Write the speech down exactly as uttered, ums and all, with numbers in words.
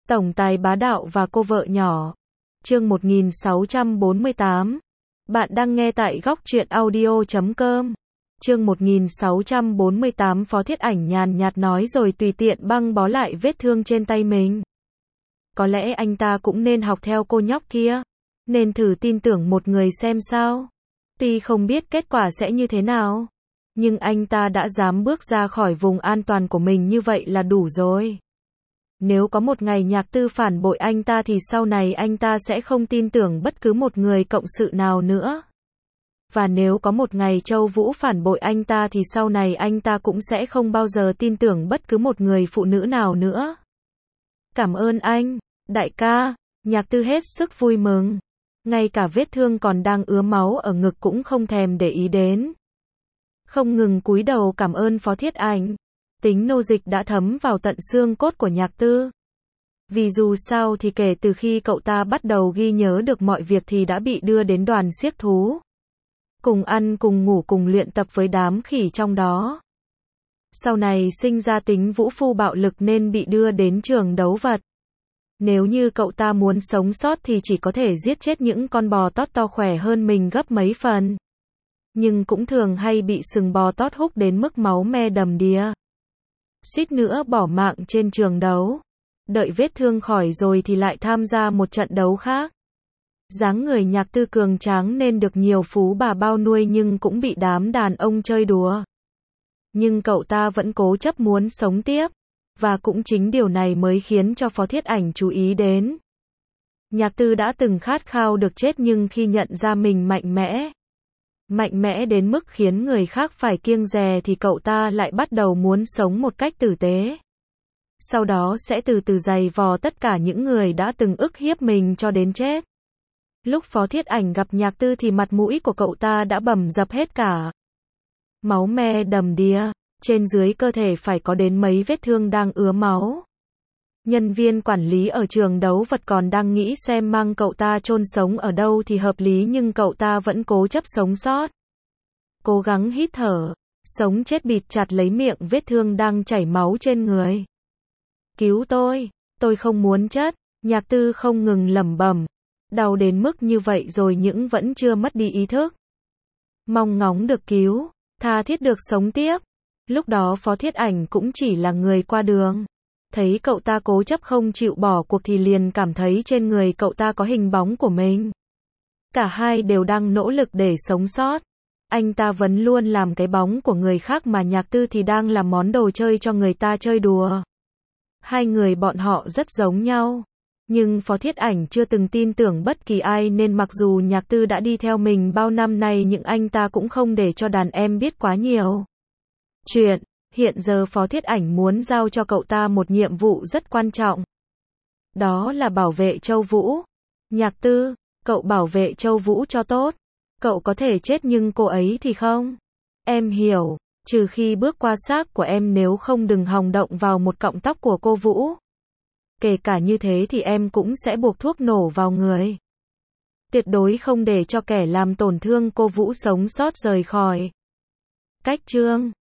Tổng tài bá đạo và cô vợ nhỏ. Chương một nghìn sáu trăm bốn mươi tám. Bạn đang nghe tại góc truyện audio chấm com. Chương một nghìn sáu trăm bốn mươi tám. Phó Thiết Ảnh nhàn nhạt nói rồi tùy tiện băng bó lại vết thương trên tay mình. Có lẽ anh ta cũng nên học theo cô nhóc kia. Nên thử tin tưởng một người xem sao. Tuy không biết kết quả sẽ như thế nào. Nhưng anh ta đã dám bước ra khỏi vùng an toàn của mình như vậy là đủ rồi. Nếu có một ngày Nhạc Tư phản bội anh ta thì sau này anh ta sẽ không tin tưởng bất cứ một người cộng sự nào nữa. Và nếu có một ngày Châu Vũ phản bội anh ta thì sau này anh ta cũng sẽ không bao giờ tin tưởng bất cứ một người phụ nữ nào nữa. Cảm ơn anh, đại ca. Nhạc Tư hết sức vui mừng. Ngay cả vết thương còn đang ứa máu ở ngực cũng không thèm để ý đến. Không ngừng cúi đầu cảm ơn Phó Thiết Ảnh. Tính nô dịch đã thấm vào tận xương cốt của Nhạc Tư. Vì dù sao thì kể từ khi cậu ta bắt đầu ghi nhớ được mọi việc thì đã bị đưa đến đoàn xiếc thú. Cùng ăn cùng ngủ cùng luyện tập với đám khỉ trong đó. Sau này sinh ra tính vũ phu bạo lực nên bị đưa đến trường đấu vật. Nếu như cậu ta muốn sống sót thì chỉ có thể giết chết những con bò tót to khỏe hơn mình gấp mấy phần. Nhưng cũng thường hay bị sừng bò tót húc đến mức máu me đầm đìa. Suýt nữa bỏ mạng trên trường đấu. Đợi vết thương khỏi rồi thì lại tham gia một trận đấu khác. Dáng người Nhạc Tư cường tráng nên được nhiều phú bà bao nuôi nhưng cũng bị đám đàn ông chơi đùa. Nhưng cậu ta vẫn cố chấp muốn sống tiếp. Và cũng chính điều này mới khiến cho Phó Thiết Ảnh chú ý đến. Nhạc Tư đã từng khát khao được chết nhưng khi nhận ra mình mạnh mẽ. Mạnh mẽ đến mức khiến người khác phải kiêng dè thì cậu ta lại bắt đầu muốn sống một cách tử tế. Sau đó sẽ từ từ giày vò tất cả những người đã từng ức hiếp mình cho đến chết. Lúc Phó Thiết Ảnh gặp Nhạc Tư thì mặt mũi của cậu ta đã bầm dập hết cả. Máu me đầm đìa, trên dưới cơ thể phải có đến mấy vết thương đang ứa máu. Nhân viên quản lý ở trường đấu vật còn đang nghĩ xem mang cậu ta chôn sống ở đâu thì hợp lý nhưng cậu ta vẫn cố chấp sống sót. Cố gắng hít thở, sống chết bịt chặt lấy miệng vết thương đang chảy máu trên người. Cứu tôi, tôi không muốn chết, Nhạc Tư không ngừng lẩm bẩm. Đau đến mức như vậy rồi nhưng vẫn chưa mất đi ý thức. Mong ngóng được cứu, tha thiết được sống tiếp. Lúc đó Phó Thiết Ảnh cũng chỉ là người qua đường. Thấy cậu ta cố chấp không chịu bỏ cuộc thì liền cảm thấy trên người cậu ta có hình bóng của mình. Cả hai đều đang nỗ lực để sống sót. Anh ta vẫn luôn làm cái bóng của người khác mà Nhạc Tư thì đang làm món đồ chơi cho người ta chơi đùa. Hai người bọn họ rất giống nhau. Nhưng Phó Thiết Ảnh chưa từng tin tưởng bất kỳ ai nên mặc dù Nhạc Tư đã đi theo mình bao năm nay nhưng anh ta cũng không để cho đàn em biết quá nhiều. Chuyện, hiện giờ Phó Thiết Ảnh muốn giao cho cậu ta một nhiệm vụ rất quan trọng. Đó là bảo vệ Châu Vũ. Nhạc Tư, cậu bảo vệ Châu Vũ cho tốt. Cậu có thể chết nhưng cô ấy thì không. Em hiểu, trừ khi bước qua xác của em nếu không đừng hòng động vào một cọng tóc của cô Vũ. Kể cả như thế thì em cũng sẽ buộc thuốc nổ vào người. Tuyệt đối không để cho kẻ làm tổn thương cô Vũ sống sót rời khỏi. Cách chương